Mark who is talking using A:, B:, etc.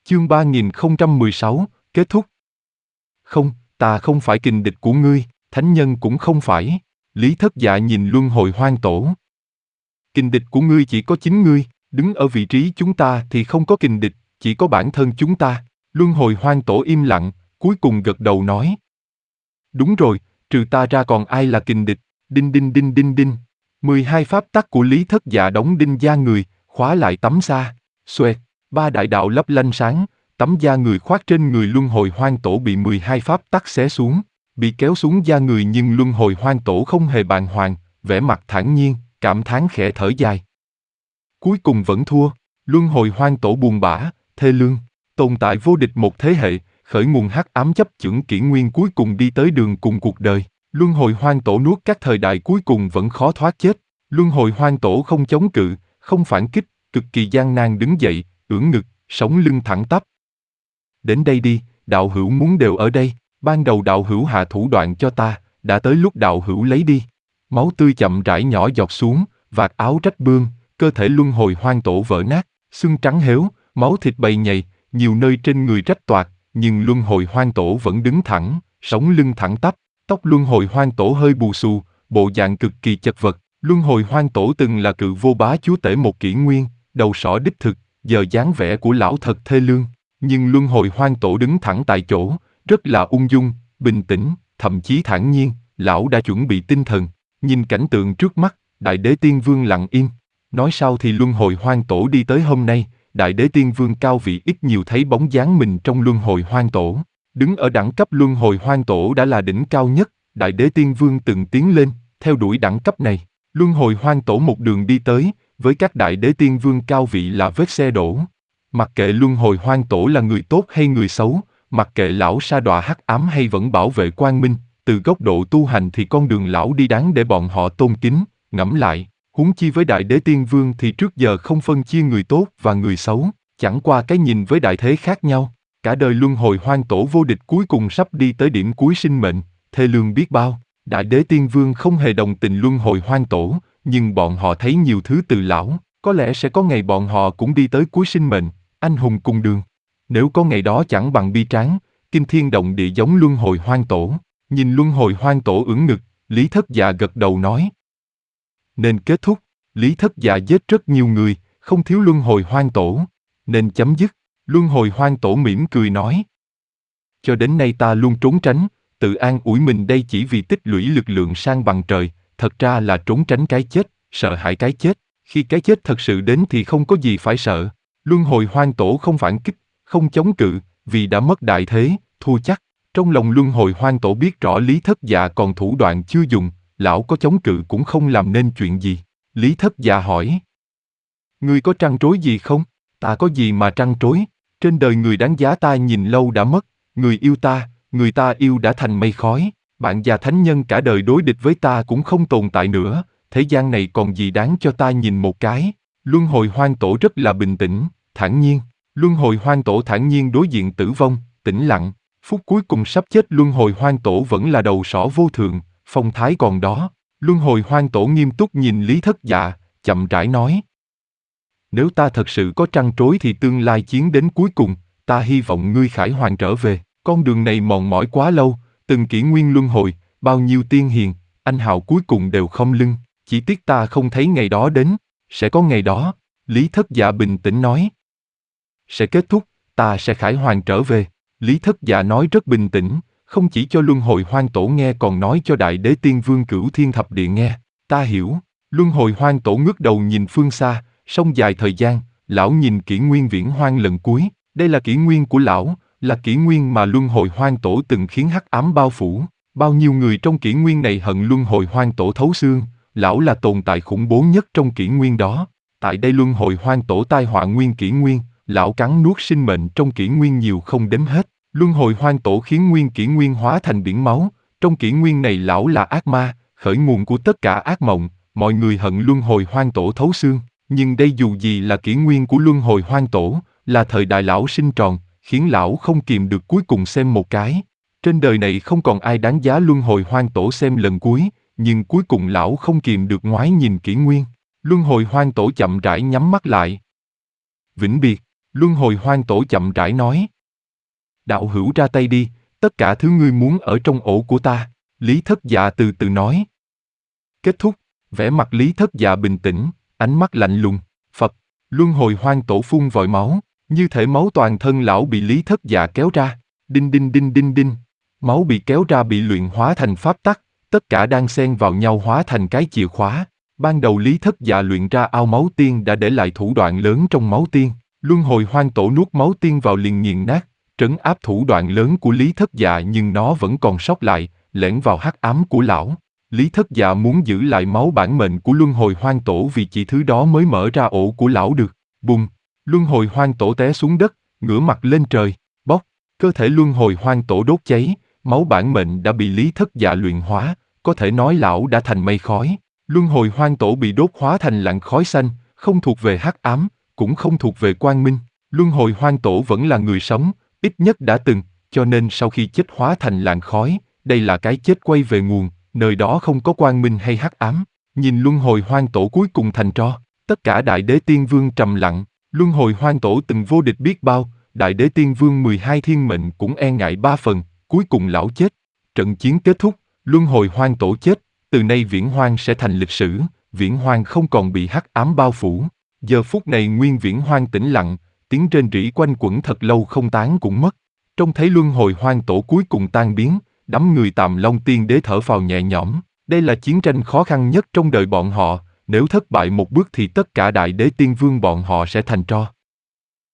A: Chương 3016, kết thúc. Không, ta không phải kình địch của ngươi, thánh nhân cũng không phải. Lý Thất Dạ nhìn luân hồi hoang tổ. Kình địch của ngươi chỉ có chính ngươi, đứng ở vị trí chúng ta thì không có kình địch, chỉ có bản thân chúng ta. Luân hồi hoang tổ im lặng, cuối cùng gật đầu nói. Đúng rồi, trừ ta ra còn ai là kình địch? Đinh đinh đinh đinh đinh. 12 pháp tắc của Lý Thất Dạ đóng đinh da người, khóa lại tấm da. Xoẹt, 3 đại đạo lấp lánh sáng, tấm da người khoác trên người luân hồi hoang tổ bị 12 pháp tắc xé xuống, bị kéo xuống da người nhưng luân hồi hoang tổ không hề bàng hoàng, vẻ mặt thản nhiên, cảm thán khẽ thở dài. Cuối cùng vẫn thua, luân hồi hoang tổ buồn bã, thê lương, tồn tại vô địch một thế hệ, khởi nguồn hắc ám chấp chưởng kỷ nguyên cuối cùng đi tới đường cùng cuộc đời. Luân hồi hoang tổ nuốt các thời đại cuối cùng vẫn khó thoát chết. Luân hồi hoang tổ không chống cự, không phản kích, cực kỳ gian nan đứng dậy, ưỡn ngực, sống lưng thẳng tắp. Đến đây đi, đạo hữu muốn đều ở đây, ban đầu đạo hữu hạ thủ đoạn cho ta, đã tới lúc đạo hữu lấy đi. Máu tươi chậm rãi nhỏ giọt xuống, vạt áo rách bươm, cơ thể luân hồi hoang tổ vỡ nát, xương trắng héo, máu thịt bầy nhầy, nhiều nơi trên người rách toạc, nhưng luân hồi hoang tổ vẫn đứng thẳng, sống lưng thẳng tắp. Tóc luân hồi hoang tổ hơi bù xù, bộ dạng cực kỳ chật vật. Luân hồi hoang tổ từng là cự vô bá chúa tể một kỷ nguyên, đầu sỏ đích thực, giờ dáng vẻ của lão thật thê lương. Nhưng luân hồi hoang tổ đứng thẳng tại chỗ, rất là ung dung, bình tĩnh, thậm chí thản nhiên. Lão đã chuẩn bị tinh thần, nhìn cảnh tượng trước mắt, Đại Đế Tiên Vương lặng im. Nói sao thì luân hồi hoang tổ đi tới hôm nay, Đại Đế Tiên Vương cao vị ít nhiều thấy bóng dáng mình trong luân hồi hoang tổ. Đứng ở đẳng cấp luân hồi hoang tổ đã là đỉnh cao nhất, Đại Đế Tiên Vương từng tiến lên, theo đuổi đẳng cấp này. Luân hồi hoang tổ một đường đi tới, với các Đại Đế Tiên Vương cao vị là vết xe đổ. Mặc kệ luân hồi hoang tổ là người tốt hay người xấu, mặc kệ lão sa đọa hắc ám hay vẫn bảo vệ quang minh, từ góc độ tu hành thì con đường lão đi đáng để bọn họ tôn kính, ngẫm lại. Huống chi với Đại Đế Tiên Vương thì trước giờ không phân chia người tốt và người xấu, chẳng qua cái nhìn với đại thế khác nhau. Cả đời luân hồi hoang tổ vô địch cuối cùng sắp đi tới điểm cuối sinh mệnh, thê lương biết bao. Đại Đế Tiên Vương không hề đồng tình luân hồi hoang tổ, nhưng bọn họ thấy nhiều thứ từ lão, có lẽ sẽ có ngày bọn họ cũng đi tới cuối sinh mệnh, anh hùng cùng đường. Nếu có ngày đó chẳng bằng bi tráng, kinh thiên động địa giống luân hồi hoang tổ. Nhìn luân hồi hoang tổ ưỡn ngực, Lý Thất Dạ gật đầu nói. Nên kết thúc, Lý Thất Dạ giết rất nhiều người, không thiếu luân hồi hoang tổ. Nên chấm dứt. Luân hồi hoang tổ mỉm cười nói. Cho đến nay ta luôn trốn tránh, tự an ủi mình đây chỉ vì tích lũy lực lượng sang bằng trời, thật ra là trốn tránh cái chết, sợ hãi cái chết. Khi cái chết thật sự đến thì không có gì phải sợ. Luân hồi hoang tổ không phản kích, không chống cự, vì đã mất đại thế, thua chắc. Trong lòng luân hồi hoang tổ biết rõ Lý Thất Dạ còn thủ đoạn chưa dùng, lão có chống cự cũng không làm nên chuyện gì. Lý Thất Dạ hỏi. Ngươi có trăn trối gì không? Ta có gì mà trăn trối? Trên đời người đáng giá ta nhìn lâu đã mất, người ta yêu đã thành mây khói, bạn già thánh nhân cả đời đối địch với ta cũng không tồn tại nữa, thế gian này còn gì đáng cho ta nhìn một cái. Luân hồi hoang tổ rất là bình tĩnh, thản nhiên. Luân hồi hoang tổ thản nhiên đối diện tử vong, tĩnh lặng. Phút cuối cùng sắp chết luân hồi hoang tổ vẫn là đầu sỏ vô thượng, phong thái còn đó. Luân hồi hoang tổ nghiêm túc nhìn Lý Thất Dạ, chậm rãi nói. Nếu ta thật sự có trăn trối thì tương lai chiến đến cuối cùng, ta hy vọng ngươi khải hoàn trở về. Con đường này mòn mỏi quá lâu, từng kỷ nguyên luân hồi, bao nhiêu tiên hiền, anh hào cuối cùng đều không lưng. Chỉ tiếc ta không thấy ngày đó đến, sẽ có ngày đó. Lý Thất Dạ bình tĩnh nói. Sẽ kết thúc, ta sẽ khải hoàn trở về. Lý Thất Dạ nói rất bình tĩnh, không chỉ cho luân hồi hoang tổ nghe còn nói cho Đại Đế Tiên Vương Cửu Thiên Thập Địa nghe. Ta hiểu. Luân hồi hoang tổ ngước đầu nhìn phương xa, sông dài thời gian, lão nhìn kỷ nguyên viễn hoang lần cuối. Đây là kỷ nguyên của lão, là kỷ nguyên mà luân hồi hoang tổ từng khiến hắc ám bao phủ. Bao nhiêu người trong kỷ nguyên này hận luân hồi hoang tổ thấu xương, lão là tồn tại khủng bố nhất trong kỷ nguyên đó. Tại đây luân hồi hoang tổ tai họa nguyên kỷ nguyên, lão cắn nuốt sinh mệnh trong kỷ nguyên nhiều không đếm hết. Luân hồi hoang tổ khiến nguyên kỷ nguyên hóa thành biển máu. Trong kỷ nguyên này lão là ác ma, khởi nguồn của tất cả ác mộng. Mọi người hận luân hồi hoang tổ thấu xương. Nhưng đây dù gì là kỷ nguyên của luân hồi hoang tổ, là thời đại lão sinh tròn, khiến lão không kìm được cuối cùng xem một cái. Trên đời này không còn ai đáng giá luân hồi hoang tổ xem lần cuối, nhưng cuối cùng lão không kìm được ngoái nhìn kỷ nguyên. Luân hồi hoang tổ chậm rãi nhắm mắt lại. Vĩnh biệt. Luân hồi hoang tổ chậm rãi nói. Đạo hữu ra tay đi, tất cả thứ ngươi muốn ở trong ổ của ta, Lý Thất Dạ từ từ nói. Kết thúc, vẻ mặt Lý Thất Dạ bình tĩnh, ánh mắt lạnh lùng, Phật, luân hồi hoang tổ phun vòi máu, như thể máu toàn thân lão bị Lý Thất Dạ kéo ra, đinh đinh đinh đinh đinh, máu bị kéo ra bị luyện hóa thành pháp tắc, tất cả đang xen vào nhau hóa thành cái chìa khóa. Ban đầu Lý Thất Dạ luyện ra ao máu tiên đã để lại thủ đoạn lớn trong máu tiên, luân hồi hoang tổ nuốt máu tiên vào liền nghiền nát, trấn áp thủ đoạn lớn của Lý Thất Dạ nhưng nó vẫn còn sót lại, lẻn vào hắc ám của lão. Lý Thất Dạ muốn giữ lại máu bản mệnh của luân hồi hoang tổ vì chỉ thứ đó mới mở ra ổ của lão được. Bùng! Luân hồi hoang tổ té xuống đất, ngửa mặt lên trời, bốc. Cơ thể luân hồi hoang tổ đốt cháy, máu bản mệnh đã bị Lý Thất Dạ luyện hóa, có thể nói lão đã thành mây khói. Luân hồi hoang tổ bị đốt hóa thành làn khói xanh, không thuộc về hắc ám, cũng không thuộc về quang minh. Luân hồi hoang tổ vẫn là người sống, ít nhất đã từng, cho nên sau khi chết hóa thành làn khói, đây là cái chết quay về nguồn, nơi đó không có quang minh hay hắc ám. Nhìn luân hồi hoang tổ cuối cùng thành tro, tất cả đại đế tiên vương trầm lặng. Luân hồi hoang tổ từng vô địch biết bao, đại đế tiên vương 12 thiên mệnh cũng e ngại 3 phần, cuối cùng lão chết. Trận chiến kết thúc, luân hồi hoang tổ chết, từ nay Viễn Hoang sẽ thành lịch sử, Viễn Hoang không còn bị hắc ám bao phủ. Giờ phút này nguyên Viễn Hoang tĩnh lặng, tiếng rên rỉ quanh quẩn thật lâu không tán cũng mất. Trông thấy luân hồi hoang tổ cuối cùng tan biến, đám người Tàm Long Tiên Đế thở phào nhẹ nhõm. Đây là chiến tranh khó khăn nhất trong đời bọn họ, nếu thất bại một bước thì tất cả đại đế tiên vương bọn họ sẽ thành tro.